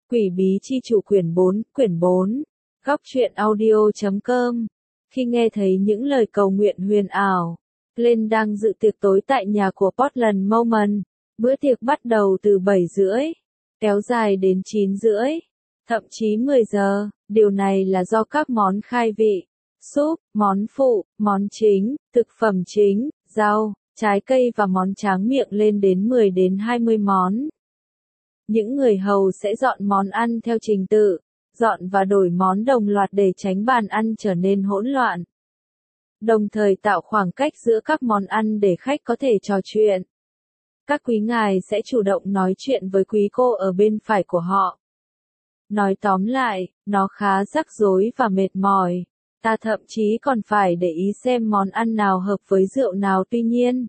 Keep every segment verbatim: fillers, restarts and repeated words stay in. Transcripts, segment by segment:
Quỷ bí chi chủ quyển bốn, quyển bốn. Góc truyện audio chấm com. Khi nghe thấy những lời cầu nguyện huyền ảo, Glenn đang dự tiệc tối tại nhà của Portland Moment. Bữa tiệc bắt đầu từ bảy rưỡi, kéo dài đến chín rưỡi, thậm chí mười giờ. Điều này là do các món khai vị, súp, món phụ, món chính, thực phẩm chính, rau, trái cây và món tráng miệng lên đến mười đến hai mươi món. Những người hầu sẽ dọn món ăn theo trình tự, dọn và đổi món đồng loạt để tránh bàn ăn trở nên hỗn loạn. Đồng thời tạo khoảng cách giữa các món ăn để khách có thể trò chuyện. Các quý ngài sẽ chủ động nói chuyện với quý cô ở bên phải của họ. Nói tóm lại, nó khá rắc rối và mệt mỏi. Ta thậm chí còn phải để ý xem món ăn nào hợp với rượu nào. Tuy nhiên,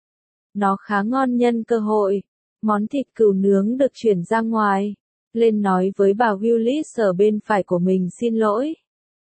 nó khá ngon nhân cơ hội. Món thịt cừu nướng được chuyển ra ngoài. Lên nói với bà Willis ở bên phải của mình, xin lỗi.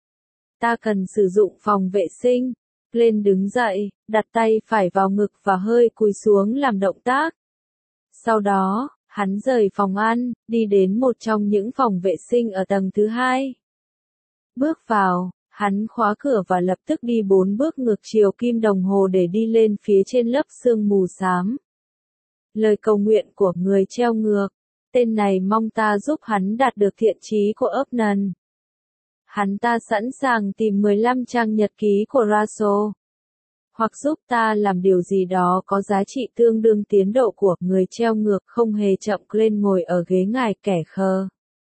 Ta cần sử dụng phòng vệ sinh. Lên đứng dậy, đặt tay phải vào ngực và hơi cúi xuống làm động tác. Sau đó, hắn rời phòng ăn, đi đến một trong những phòng vệ sinh ở tầng thứ hai. Bước vào, hắn khóa cửa và lập tức đi bốn bước ngược chiều kim đồng hồ để đi lên phía trên lớp sương mù xám. Lời cầu nguyện của người treo ngược. Tên này mong ta giúp hắn đạt được thiện chí của Upnan. Hắn ta sẵn sàng tìm mười lăm trang nhật ký của Russell. Hoặc giúp ta làm điều gì đó có giá trị tương đương tiến độ của người treo ngược. Không hề chậm, lên ngồi ở ghế ngài kẻ khờ.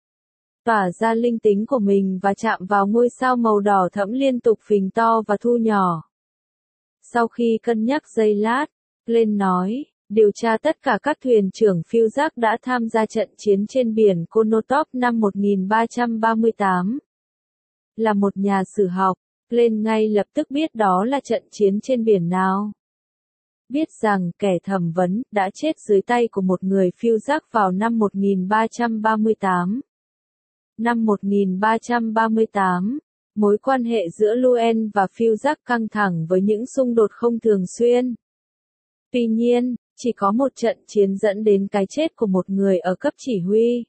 Tỏa ra linh tính của mình và chạm vào ngôi sao màu đỏ thẫm liên tục phình to và thu nhỏ. Sau khi cân nhắc giây lát, lên nói. Điều tra tất cả các thuyền trưởng phiêu giác đã tham gia trận chiến trên biển Konotop năm một nghìn ba trăm ba mươi tám. Là một nhà sử học, Glenn ngay lập tức biết đó là trận chiến trên biển nào. Biết rằng kẻ thẩm vấn đã chết dưới tay của một người phiêu giác vào năm một nghìn ba trăm ba mươi tám. Năm một nghìn ba trăm ba mươi tám, mối quan hệ giữa Luen và phiêu giác căng thẳng với những xung đột không thường xuyên. Tuy nhiên, chỉ có một trận chiến dẫn đến cái chết của một người ở cấp chỉ huy.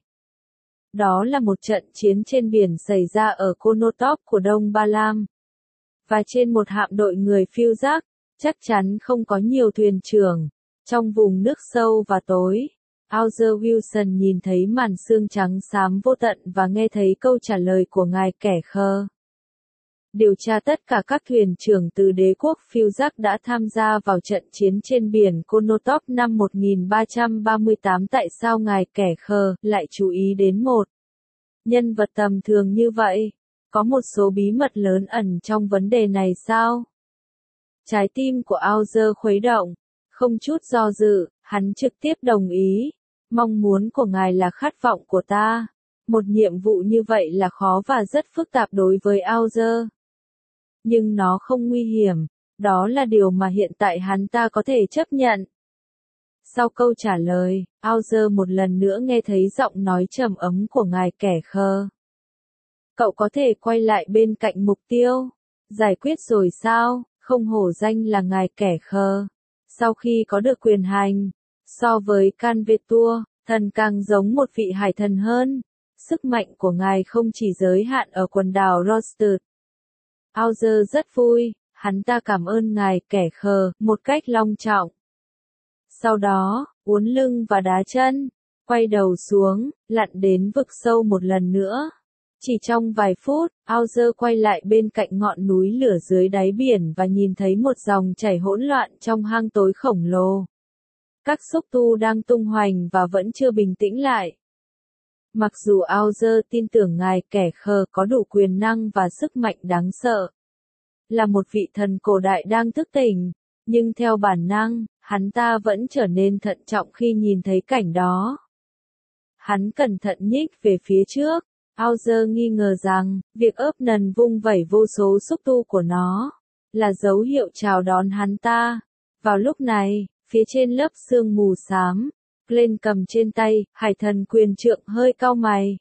Đó là một trận chiến trên biển xảy ra ở Konotop của Đông Ba Lam. Và trên một hạm đội người phiêu giác, chắc chắn không có nhiều thuyền trưởng. Trong vùng nước sâu và tối, Arthur Wilson nhìn thấy màn sương trắng xám vô tận và nghe thấy câu trả lời của ngài kẻ khờ. Điều tra tất cả các thuyền trưởng từ đế quốc phiêu giác đã tham gia vào trận chiến trên biển Konotop năm một nghìn ba trăm ba mươi tám. Tại sao ngài kẻ khờ lại chú ý đến một nhân vật tầm thường như vậy? Có một số bí mật lớn ẩn trong vấn đề này sao? Trái tim của Arthur khuấy động. Không chút do dự, hắn trực tiếp đồng ý. Mong muốn của ngài là khát vọng của ta. Một nhiệm vụ như vậy là khó và rất phức tạp đối với Arthur. Nhưng nó không nguy hiểm, đó là điều mà hiện tại hắn ta có thể chấp nhận. Sau câu trả lời, Arthur một lần nữa nghe thấy giọng nói trầm ấm của ngài kẻ khờ. Cậu có thể quay lại bên cạnh mục tiêu. Giải quyết rồi sao? Không hổ danh là ngài kẻ khờ. Sau khi có được quyền hành, so với Canvetur, thần càng giống một vị hải thần hơn. Sức mạnh của ngài không chỉ giới hạn ở quần đảo Rostert. Arthur rất vui, hắn ta cảm ơn ngài kẻ khờ, một cách long trọng. Sau đó, uốn lưng và đá chân, quay đầu xuống, lặn đến vực sâu một lần nữa. Chỉ trong vài phút, Arthur quay lại bên cạnh ngọn núi lửa dưới đáy biển và nhìn thấy một dòng chảy hỗn loạn trong hang tối khổng lồ. Các xúc tu đang tung hoành và vẫn chưa bình tĩnh lại. Mặc dù Arthur tin tưởng ngài kẻ khờ có đủ quyền năng và sức mạnh đáng sợ, là một vị thần cổ đại đang thức tỉnh, nhưng theo bản năng, hắn ta vẫn trở nên thận trọng khi nhìn thấy cảnh đó. Hắn cẩn thận nhích về phía trước. Arthur nghi ngờ rằng, việc Upnan vung vẩy vô số xúc tu của nó, là dấu hiệu chào đón hắn ta. Vào lúc này, phía trên lớp sương mù xám, Glenn cầm trên tay, hải thần quyền trượng hơi cau mày.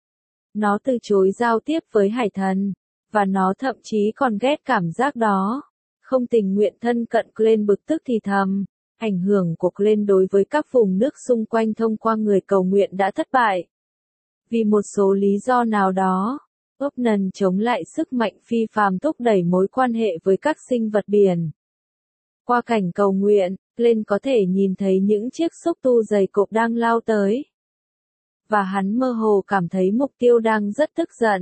Nó từ chối giao tiếp với hải thần, và nó thậm chí còn ghét cảm giác đó. Không tình nguyện thân cận, Glenn bực tức thì thầm. Ảnh hưởng của Glenn đối với các vùng nước xung quanh thông qua người cầu nguyện đã thất bại. Vì một số lý do nào đó, Upnan chống lại sức mạnh phi phàm thúc đẩy mối quan hệ với các sinh vật biển. Qua cảnh cầu nguyện, Glenn có thể nhìn thấy những chiếc xúc tu dày cộp đang lao tới. Và hắn mơ hồ cảm thấy mục tiêu đang rất tức giận.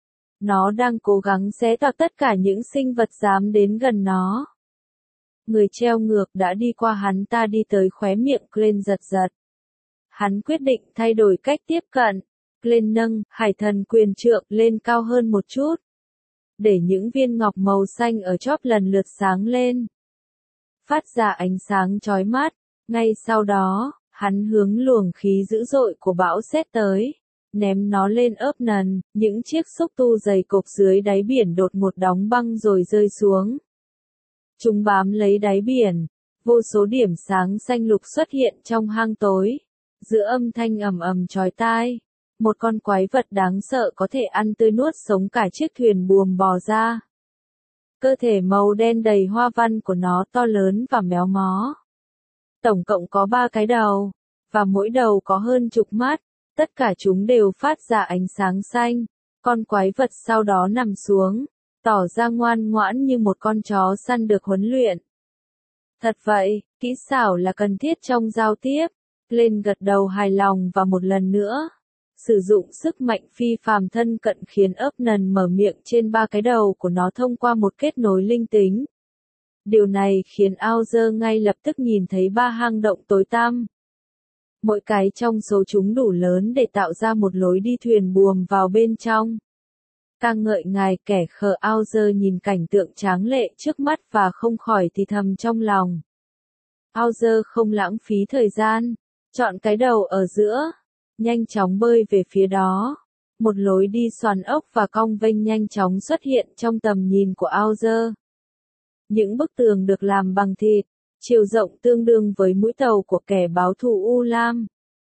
Nó đang cố gắng xé toạc tất cả những sinh vật dám đến gần nó. Người treo ngược đã đi qua hắn ta đi tới khóe miệng Glenn giật giật. Hắn quyết định thay đổi cách tiếp cận. Glenn nâng hải thần quyền trượng lên cao hơn một chút. Để những viên ngọc màu xanh ở chóp lần lượt sáng lên. Phát ra ánh sáng chói mắt. Ngay sau đó, hắn hướng luồng khí dữ dội của bão sét tới. Ném nó lên Upnan, những chiếc xúc tu dày cộp dưới đáy biển đột ngột đóng băng rồi rơi xuống. Chúng bám lấy đáy biển. Vô số điểm sáng xanh lục xuất hiện trong hang tối. Giữa âm thanh ầm ầm chói tai. Một con quái vật đáng sợ có thể ăn tươi nuốt sống cả chiếc thuyền buồm bò ra. Cơ thể màu đen đầy hoa văn của nó to lớn và méo mó. Tổng cộng có ba cái đầu, và mỗi đầu có hơn chục mắt, tất cả chúng đều phát ra ánh sáng xanh. Con quái vật sau đó nằm xuống, tỏ ra ngoan ngoãn như một con chó săn được huấn luyện. Thật vậy, kỹ xảo là cần thiết trong giao tiếp. Glenn gật đầu hài lòng và một lần nữa. Sử dụng sức mạnh phi phàm thân cận khiến Upnan mở miệng trên ba cái đầu của nó thông qua một kết nối linh tính. Điều này khiến Auger ngay lập tức nhìn thấy ba hang động tối tăm. Mỗi cái trong số chúng đủ lớn để tạo ra một lối đi thuyền buồm vào bên trong. Ca ngợi ngài kẻ khờ. Auger nhìn cảnh tượng tráng lệ trước mắt và không khỏi thì thầm trong lòng. Auger không lãng phí thời gian, chọn cái đầu ở giữa. Nhanh chóng bơi về phía đó. Một lối đi xoắn ốc và cong vênh nhanh chóng xuất hiện trong tầm nhìn của Auger. Những bức tường được làm bằng thịt, chiều rộng tương đương với mũi tàu của kẻ báo thù U Lam.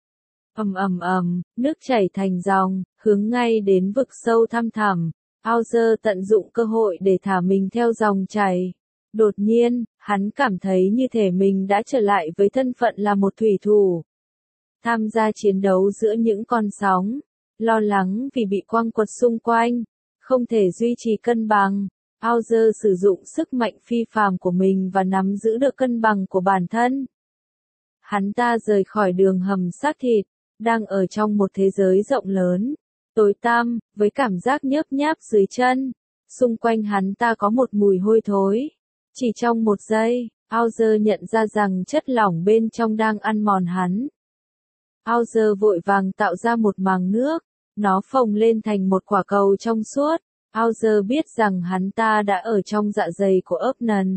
Ầm ầm ầm, nước chảy thành dòng, hướng ngay đến vực sâu thăm thẳm. Auger tận dụng cơ hội để thả mình theo dòng chảy. Đột nhiên, hắn cảm thấy như thể mình đã trở lại với thân phận là một thủy thủ. Tham gia chiến đấu giữa những con sóng, lo lắng vì bị quăng quật xung quanh, không thể duy trì cân bằng. Auger sử dụng sức mạnh phi phàm của mình và nắm giữ được cân bằng của bản thân. Hắn ta rời khỏi đường hầm xác thịt, đang ở trong một thế giới rộng lớn, tối tăm, với cảm giác nhớp nháp dưới chân. Xung quanh hắn ta có một mùi hôi thối. Chỉ trong một giây, Auger nhận ra rằng chất lỏng bên trong đang ăn mòn hắn. Auger vội vàng tạo ra một màng nước, nó phồng lên thành một quả cầu trong suốt. Auger biết rằng hắn ta đã ở trong dạ dày của Upnan.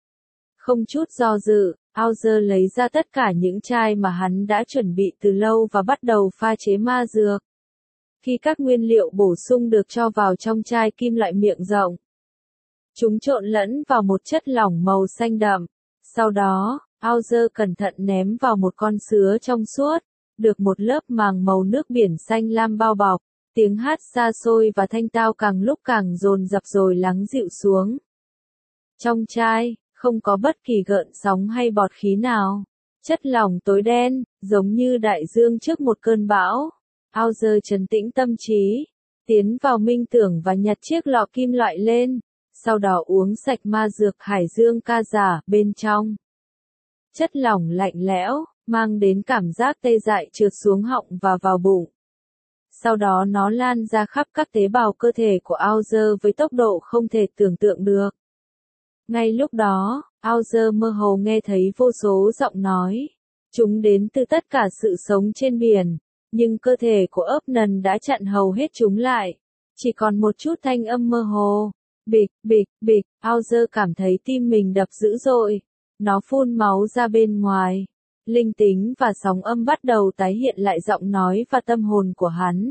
Không chút do dự, Auger lấy ra tất cả những chai mà hắn đã chuẩn bị từ lâu và bắt đầu pha chế ma dược. Khi các nguyên liệu bổ sung được cho vào trong chai kim loại miệng rộng, chúng trộn lẫn vào một chất lỏng màu xanh đậm. Sau đó, Auger cẩn thận ném vào một con sứa trong suốt, được một lớp màng màu nước biển xanh lam bao bọc. Tiếng hát xa xôi và thanh tao càng lúc càng dồn dập rồi lắng dịu xuống. Trong chai, không có bất kỳ gợn sóng hay bọt khí nào. Chất lỏng tối đen, giống như đại dương trước một cơn bão. Auger trấn tĩnh tâm trí, tiến vào minh tưởng và nhặt chiếc lọ kim loại lên, sau đó uống sạch ma dược hải dương ca giả bên trong. Chất lỏng lạnh lẽo, mang đến cảm giác tê dại trượt xuống họng và vào bụng. Sau đó nó lan ra khắp các tế bào cơ thể của Auger với tốc độ không thể tưởng tượng được. Ngay lúc đó, Auger mơ hồ nghe thấy vô số giọng nói. Chúng đến từ tất cả sự sống trên biển, nhưng cơ thể của Upnan đã chặn hầu hết chúng lại. Chỉ còn một chút thanh âm mơ hồ. Bịch, bịch, bịch, Auger cảm thấy tim mình đập dữ dội. Nó phun máu ra bên ngoài. Linh tính và sóng âm bắt đầu tái hiện lại giọng nói và tâm hồn của hắn.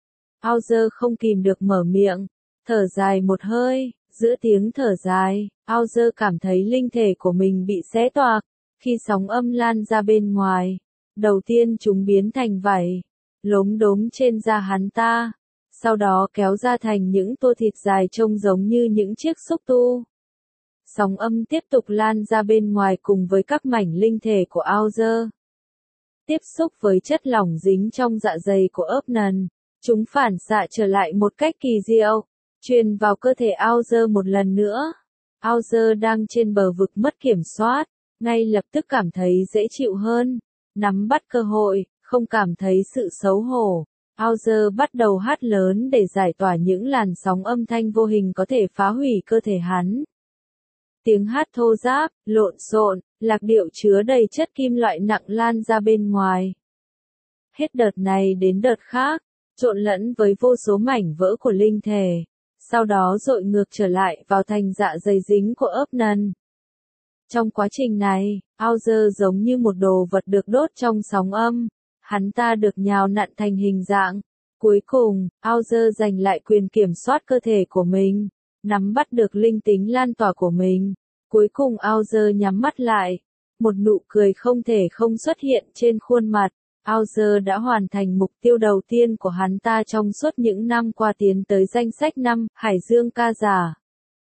Auger không kìm được mở miệng, thở dài một hơi. Giữa tiếng thở dài, Auger cảm thấy linh thể của mình bị xé toạc. Khi sóng âm lan ra bên ngoài, đầu tiên chúng biến thành vảy, lốm đốm trên da hắn ta. Sau đó kéo ra thành những tua thịt dài trông giống như những chiếc xúc tu. Sóng âm tiếp tục lan ra bên ngoài cùng với các mảnh linh thể của Auger. Tiếp xúc với chất lỏng dính trong dạ dày của Upnan, Chúng phản xạ trở lại một cách kỳ diệu, truyền vào cơ thể Auger một lần nữa. Auger đang trên bờ vực mất kiểm soát, ngay lập tức cảm thấy dễ chịu hơn, nắm bắt cơ hội, không cảm thấy sự xấu hổ. Auger bắt đầu hát lớn để giải tỏa những làn sóng âm thanh vô hình có thể phá hủy cơ thể hắn. Tiếng hát thô ráp, lộn xộn, lạc điệu chứa đầy chất kim loại nặng lan ra bên ngoài. Hết đợt này đến đợt khác, trộn lẫn với vô số mảnh vỡ của linh thể, sau đó dội ngược trở lại vào thành dạ dày dính của Upnan. Trong quá trình này, Auger giống như một đồ vật được đốt trong sóng âm, hắn ta được nhào nặn thành hình dạng. Cuối cùng, Auger giành lại quyền kiểm soát cơ thể của mình, nắm bắt được linh tính lan tỏa của mình. Cuối cùng Auger nhắm mắt lại, một nụ cười không thể không xuất hiện trên khuôn mặt. Auger đã hoàn thành mục tiêu đầu tiên của hắn ta trong suốt những năm qua, tiến tới danh sách năm Hải Dương ca giả.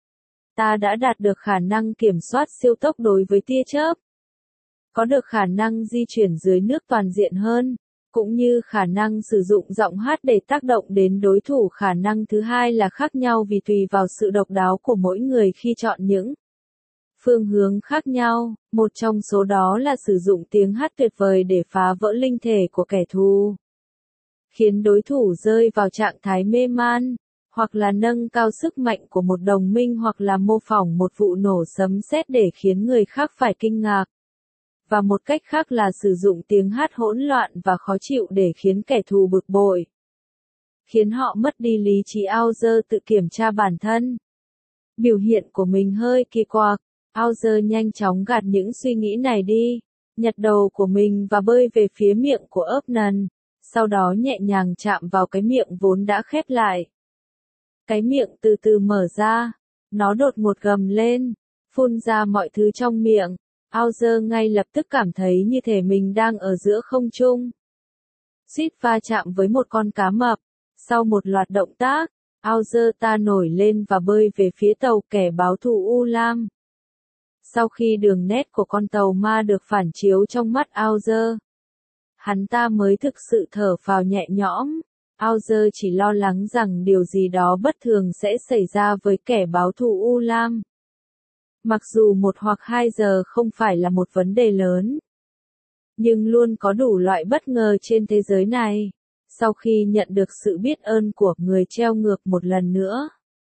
Ta đã đạt được khả năng kiểm soát siêu tốc đối với tia chớp, có được khả năng di chuyển dưới nước toàn diện hơn, cũng như khả năng sử dụng giọng hát để tác động đến đối thủ. Khả năng thứ hai là khác nhau vì tùy vào sự độc đáo của mỗi người khi chọn những phương hướng khác nhau, một trong số đó là sử dụng tiếng hát tuyệt vời để phá vỡ linh thể của kẻ thù, khiến đối thủ rơi vào trạng thái mê man, hoặc là nâng cao sức mạnh của một đồng minh, hoặc là mô phỏng một vụ nổ sấm sét để khiến người khác phải kinh ngạc. Và một cách khác là sử dụng tiếng hát hỗn loạn và khó chịu để khiến kẻ thù bực bội, khiến họ mất đi lý trí. Auger tự kiểm tra bản thân. Biểu hiện của mình hơi kỳ quặc. Auger nhanh chóng gạt những suy nghĩ này đi, nhặt đầu của mình và bơi về phía miệng của Upnan, sau đó nhẹ nhàng chạm vào cái miệng vốn đã khép lại. Cái miệng từ từ mở ra, nó đột ngột gầm lên, phun ra mọi thứ trong miệng. Auger ngay lập tức cảm thấy như thể mình đang ở giữa không trung, suýt va chạm với một con cá mập. Sau một loạt động tác, Auger ta nổi lên và bơi về phía tàu kẻ báo thù U Lam. Sau khi đường nét của con tàu ma được phản chiếu trong mắt Auger, hắn ta mới thực sự thở phào nhẹ nhõm. Auger chỉ lo lắng rằng điều gì đó bất thường sẽ xảy ra với kẻ báo thù U Lam. Mặc dù một hoặc hai giờ không phải là một vấn đề lớn, nhưng luôn có đủ loại bất ngờ trên thế giới này. Sau khi nhận được sự biết ơn của người treo ngược một lần nữa,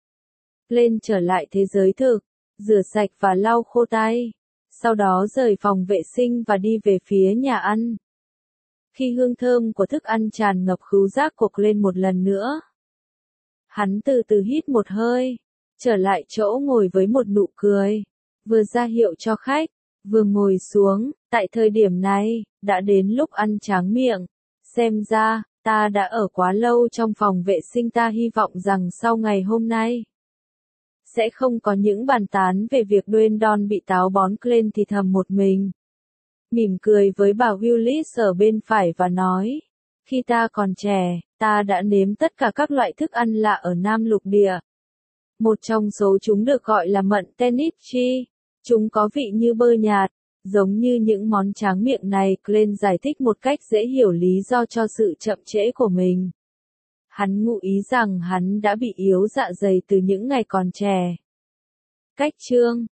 lên trở lại thế giới thực, rửa sạch và lau khô tay, sau đó rời phòng vệ sinh và đi về phía nhà ăn. Khi hương thơm của thức ăn tràn ngập khứu giác cục lên một lần nữa, hắn từ từ hít một hơi, trở lại chỗ ngồi với một nụ cười, vừa ra hiệu cho khách, vừa ngồi xuống. Tại thời điểm này, đã đến lúc ăn tráng miệng. Xem ra, ta đã ở quá lâu trong phòng vệ sinh. Ta hy vọng rằng sau ngày hôm nay, sẽ không có những bàn tán về việc Duendon bị táo bón. Glenn thì thầm một mình, mỉm cười với bà Willis ở bên phải và nói, khi ta còn trẻ, ta đã nếm tất cả các loại thức ăn lạ ở Nam Lục Địa. Một trong số chúng được gọi là mận Tenitchi. Chúng có vị như bơ nhạt, giống như những món tráng miệng này. Glenn giải thích một cách dễ hiểu lý do cho sự chậm trễ của mình. Hắn ngụ ý rằng hắn đã bị yếu dạ dày từ những ngày còn trẻ. Cách chương